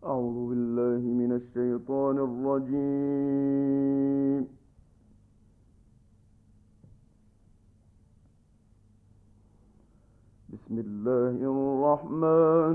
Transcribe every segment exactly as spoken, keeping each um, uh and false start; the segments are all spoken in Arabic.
أعوذ بالله من الشيطان الرجيم. بسم الله الرحمن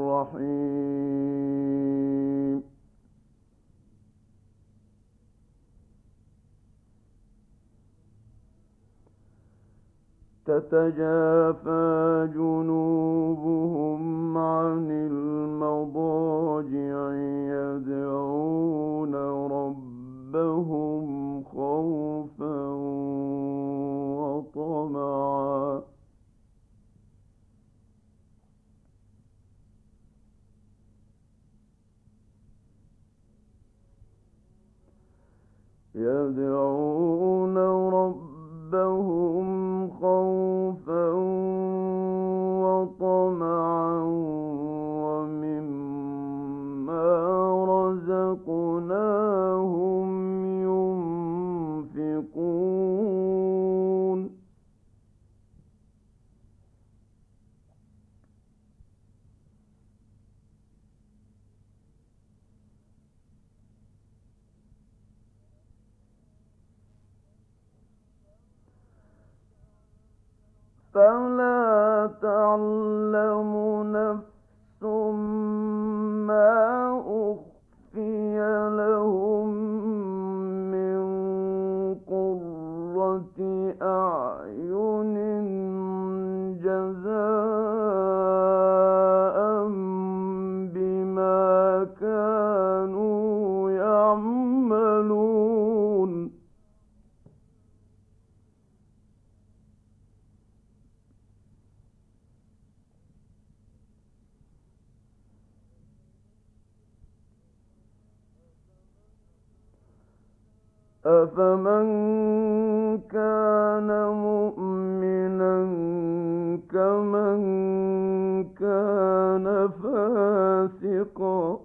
الرحيم. تتجافى جنوبهم عن المضاجع يدعون ربهم خوفا وطمعا يدعون ربهم خوفا وطمعا ومما رزقناهم ينفقون فلا تعلم نفس ما أخفي لهم من قرة أعين جزاء بما كانوا يعملون أفمن كان مؤمنا كمن كان فاسقا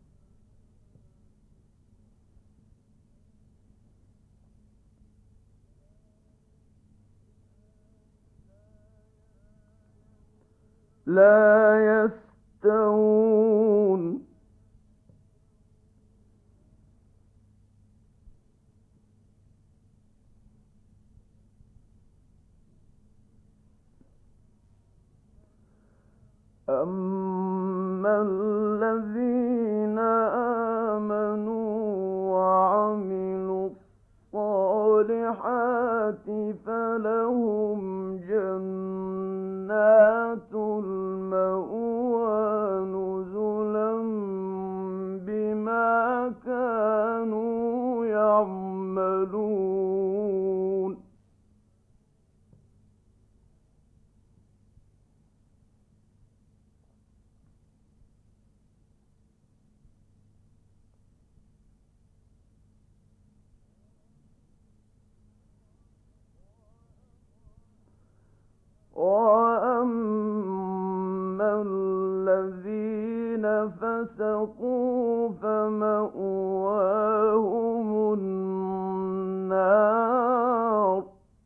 لا يستوون أما الذين آمنوا وعملوا الصالحات فلهم جنات المأوى نزلا بما كانوا يعملون وأما الذين فسقوا فمأواهم النار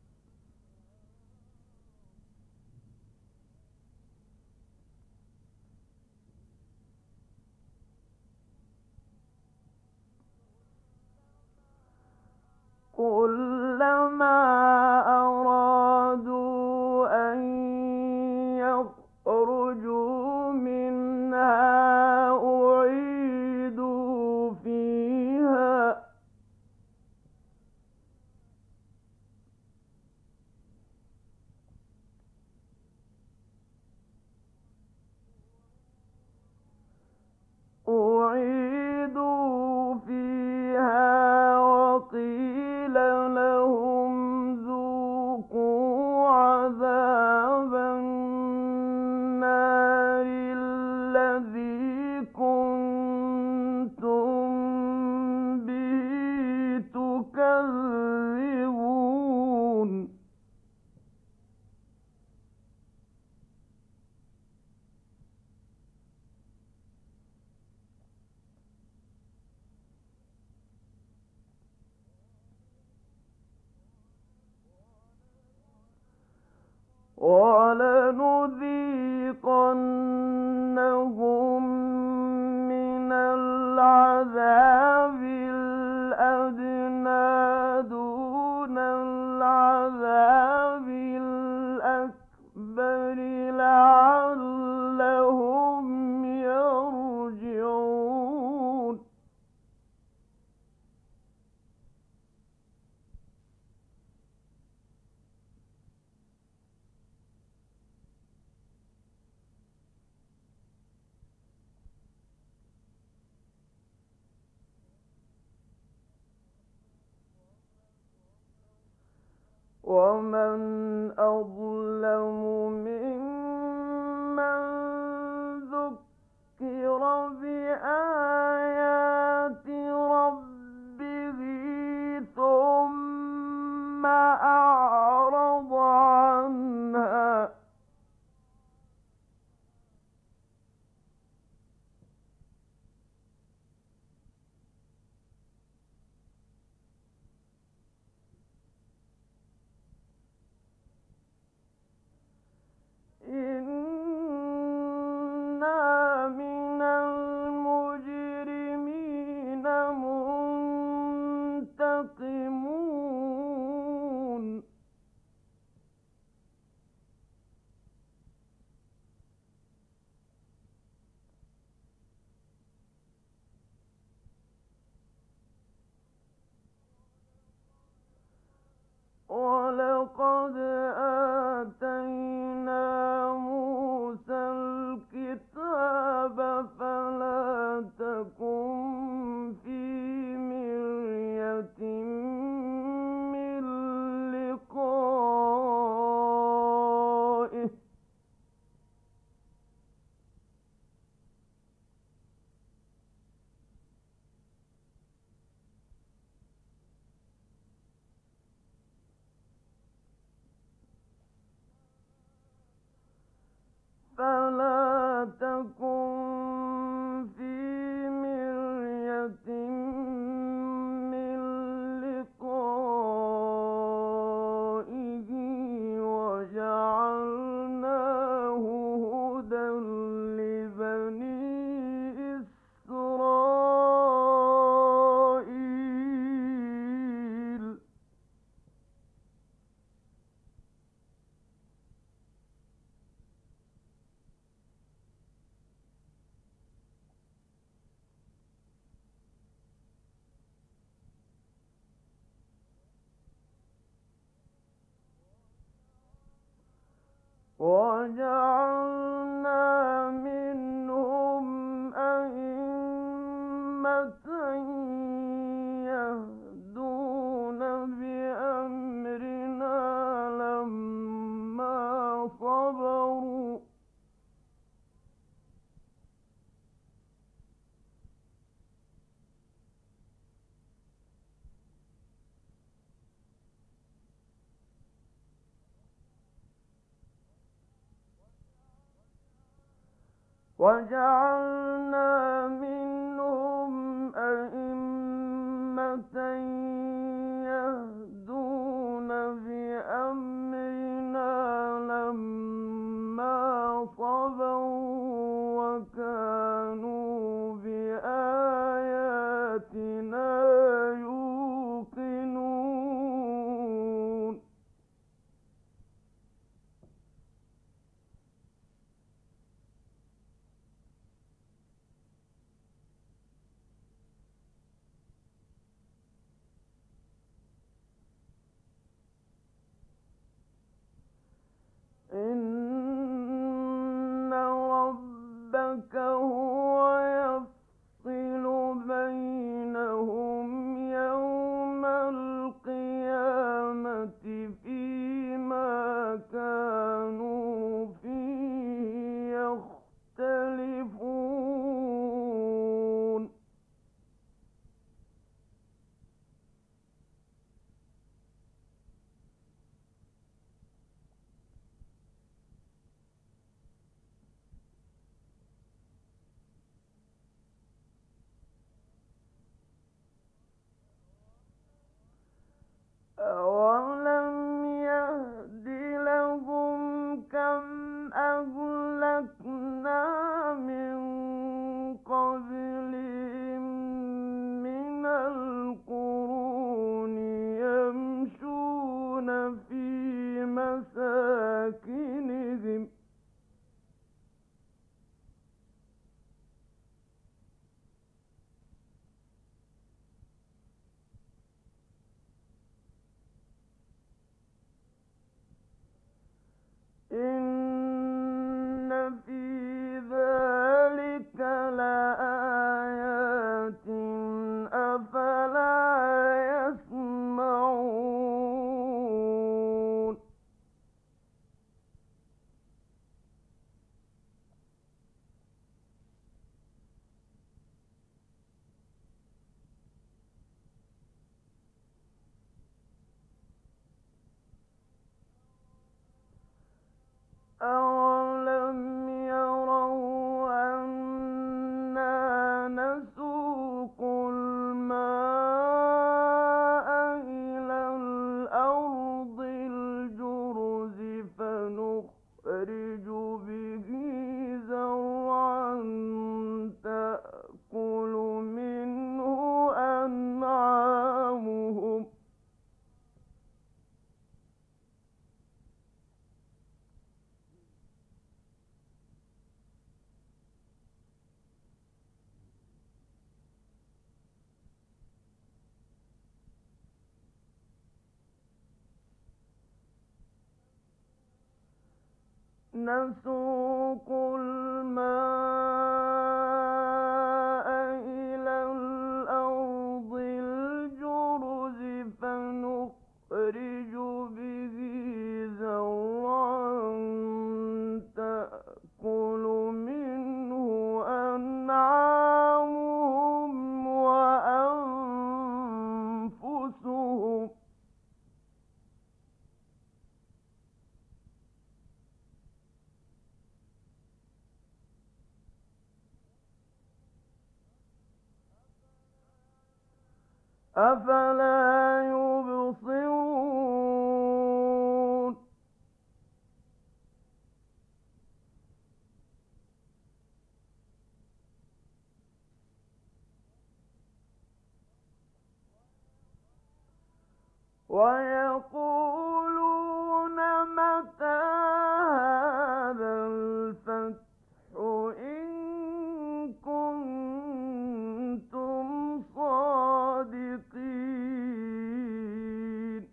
كلما أرادوا أن يخرجوا منها أعيدوا فيها أعيدوا فيها وقيل لهم ذوقوا عذاب النار الذي كنتم به تكذبون ولنذيقنهم من الأكبر لعلهم يرجعون ومن أظلم ممن ذكر بآيات ربه ثم أعرض عنها إنا من المجرمين منتقمون ولقد آتينا موسى الكتاب فلا تكن في مرية من لقائه فلا تكن في مرية من لقائه وجعلناه هدى لبني إسرائيل وجعلنا منهم أئمة يهدون بأمرنا لما صبروا وجعلنا منهم أئمة يهدون بأمرنا لما صبروا وكانوا بآياتنا يوقنون إن ربك بهم إن في ذلك لآيات أفلا يسمعون أَوَلَمْ يَرَوْا أَنَّا نَسُوقُ الْمَاءَ إِلَى الْأَرْضِ الْجُرُزِ فَنُخْرِجُ بِهِ زَرْعًا تَأْكُلُ مِنْهُ أَنْعَامُهُمْ نَسُوقُ الْمَاءَ إِلَى الْأَرْضِ الْجُرُزِ فَنُخْرِجُ بِهِ زَرْعًا تَأْكُلُ مِنْهُ أَنْعَامُهُمْ وَأَنفُسُهُمْ ۖ أَفَلَا يُبْصِرُونَ وَيَقُولُونَ مَتَىٰ هَٰذَا الْفَتْحُ إِن كُنتُمْ صَادِقِينَ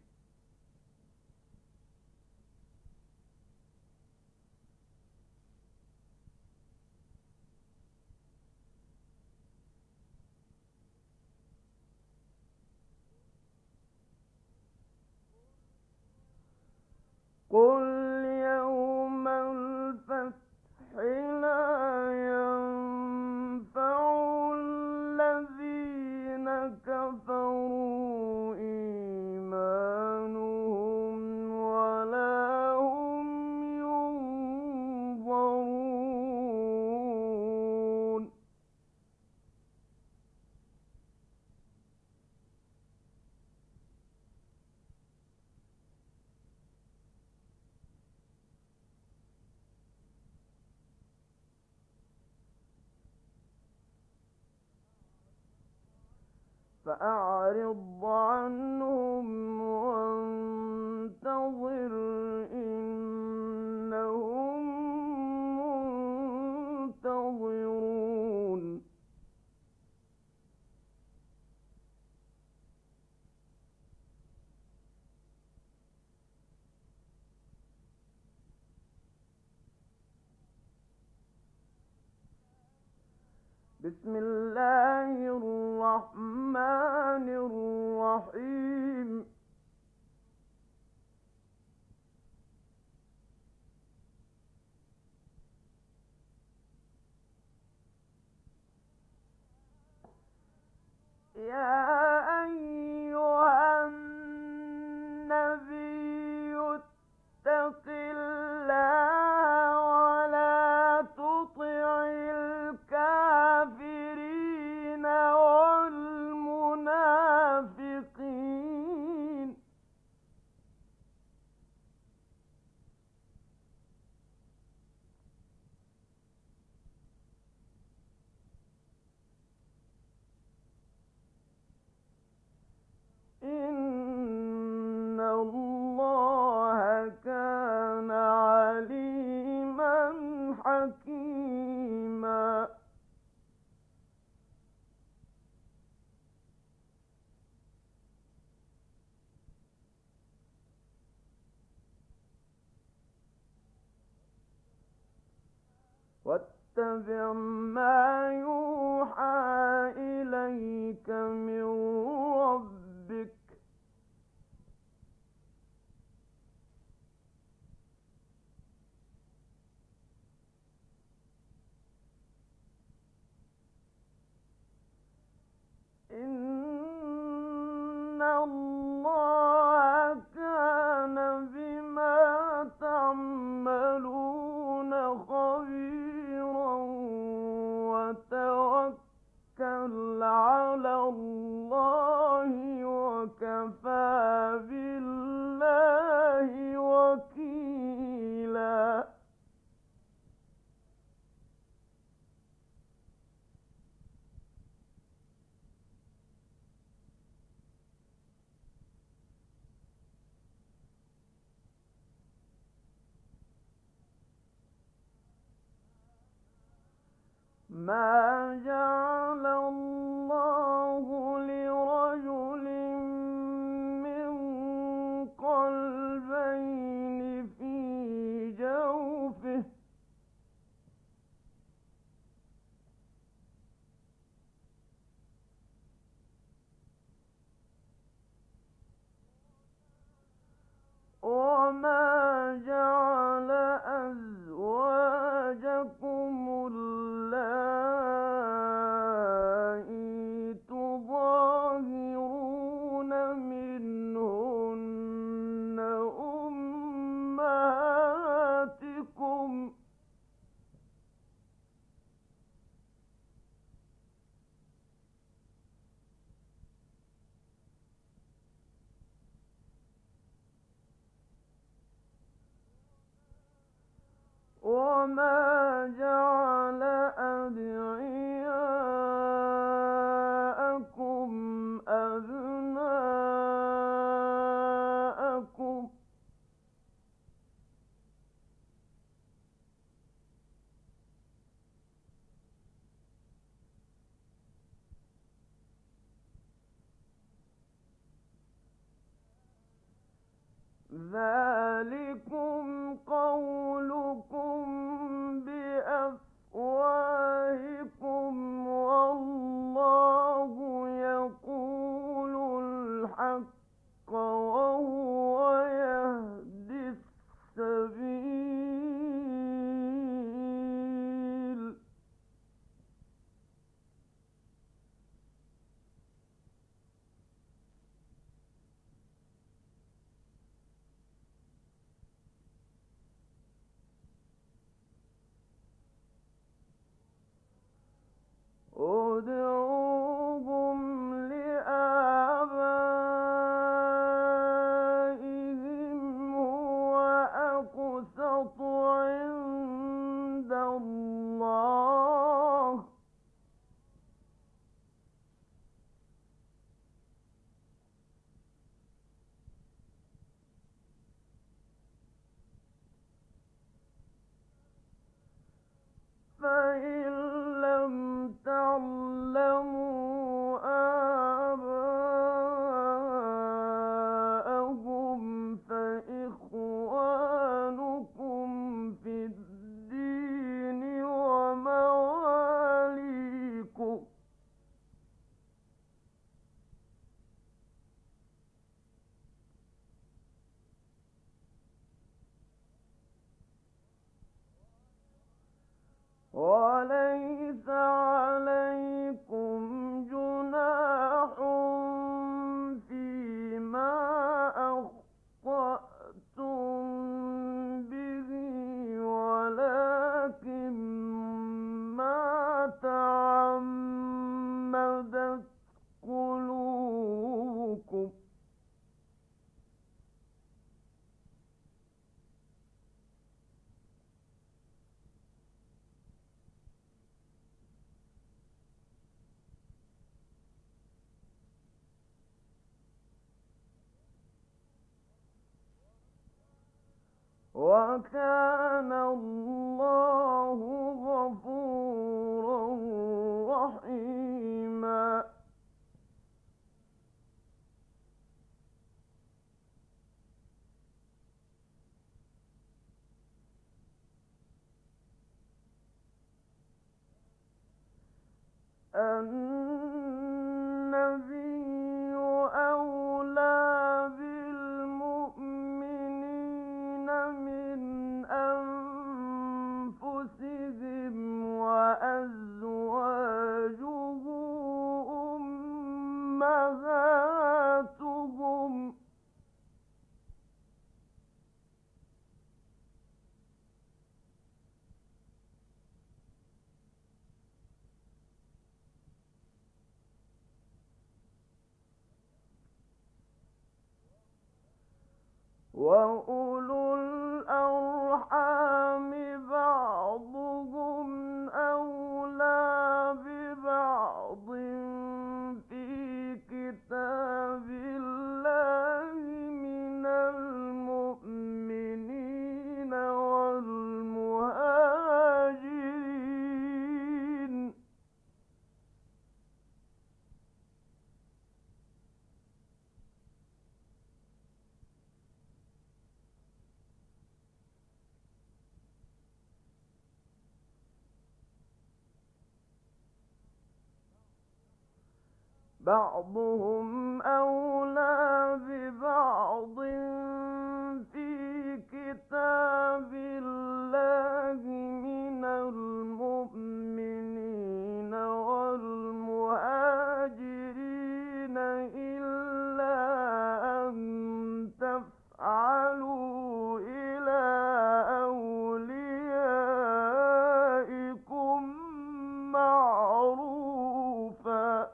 قُلْ يَوْمَ الْفَتْحِ لَا يَنفَعُ الَّذِينَ كَفَرُوا إِيمَانُهُمْ وَلَا هُمْ يُنظَرُونَ فَأَعْرِضْ عَنْهُمْ وَانتَظِرْ إِنَّهُم مُّنتَظِرُونَ بسم الله الرحمن الرحيم يا أيها النبي اتق الله ولا تطع الكافرين والمنافقين حكيما واتبع ما يوحى إليك من ربك إن الله كان بما تعملون خبيرا وتوكل على الله وكفى بالله وكيلا ما جعل الله لرجل من قلبين في جوفه وما جعل أزواجكم اللائي تظاهرون منهن أمهاتكم وما جعل أدعياءكم أبناءكم ذلكم قولكم بأفواهكم والله يقول الحق وهو يهدي السبيل ادعوهم لآبائهم هو أقسط عند الله فإن لم تعلموا آباءهم فإخوانكم في الدين ومواليكم وليس عليكم جناح فيما أخطأتم به ولكن ما تعمدت قلوبكم وكان الله النبي أولى بالمؤمنين من أنفسهم وأزواجه أمهاتهم وأولو الأرحام بعضهم أولى ببعض في كتاب الله من المؤمنين والمهاجرين بعضهم أولى ببعض في كتاب الله من المؤمنين والمهاجرين إلا أن تفعلوا إلى أوليائكم معروفا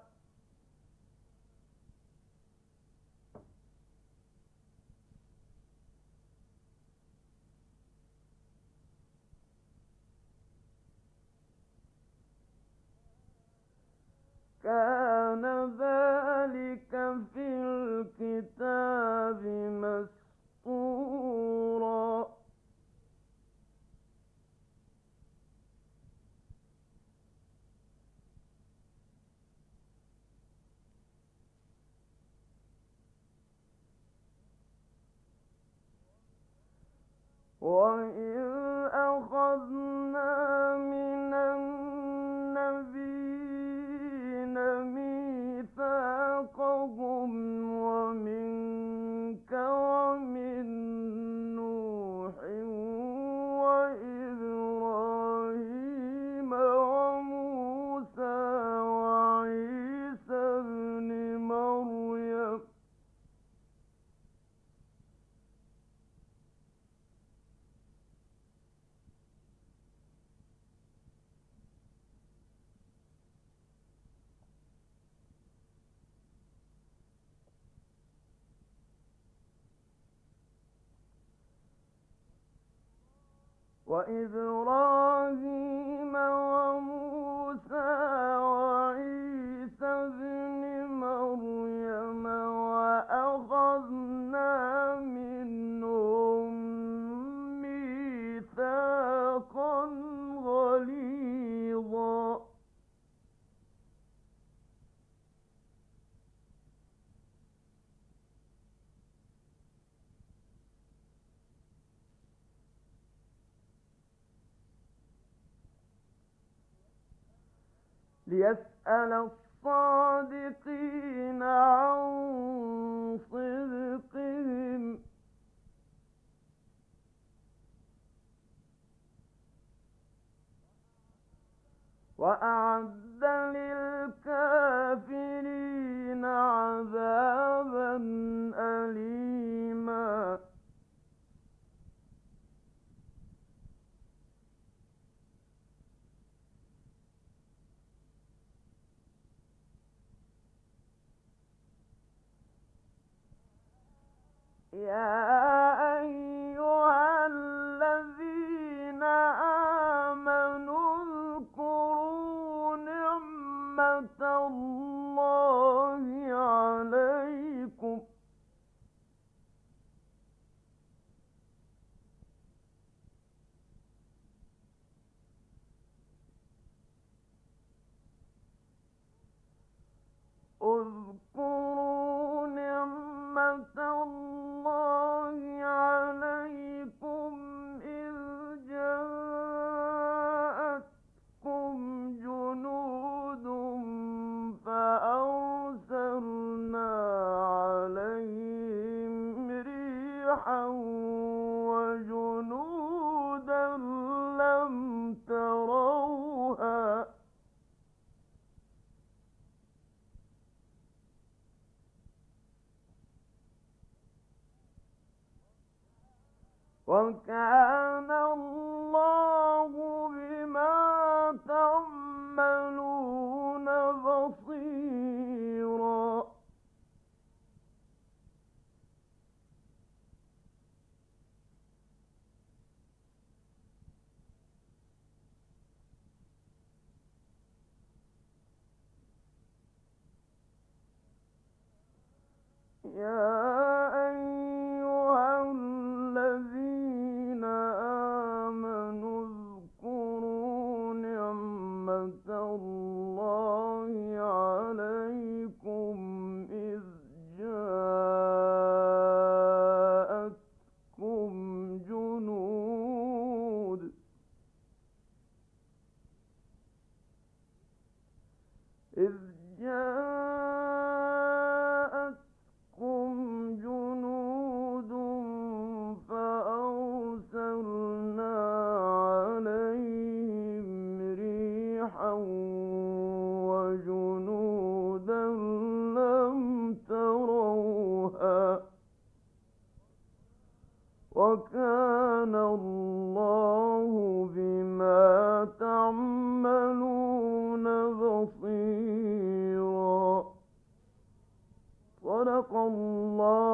كان ذلك في الكتاب مسطورا وإذ أخذنا من النبيين ميثاقهم ومنك ومن نوح وإبراهيم وموسى وعيسى ابن مريم وإبراهيم وموسى وعيسى ابن مريم وأخذنا منهم ميثاقا غليظا ليسأل الصادقين عن صدقهم وأعد للكافرين عذابا أليما يا أيها الذين آمنوا اذكروا نعمة الله عليكم اذكروا نعمة الله عليكم إذ جاءتكم جنود وكان الله بما تعملون بصيرا. يا أيها الذين آمنوا اذكروا نعمة الله عليكم إذ جاءتكم جنود إذ جاءتكم جنود فأرسلنا عليهم ريحا وجنودا لم تروها وكان الله بما تعملون بصيرا. صدق الله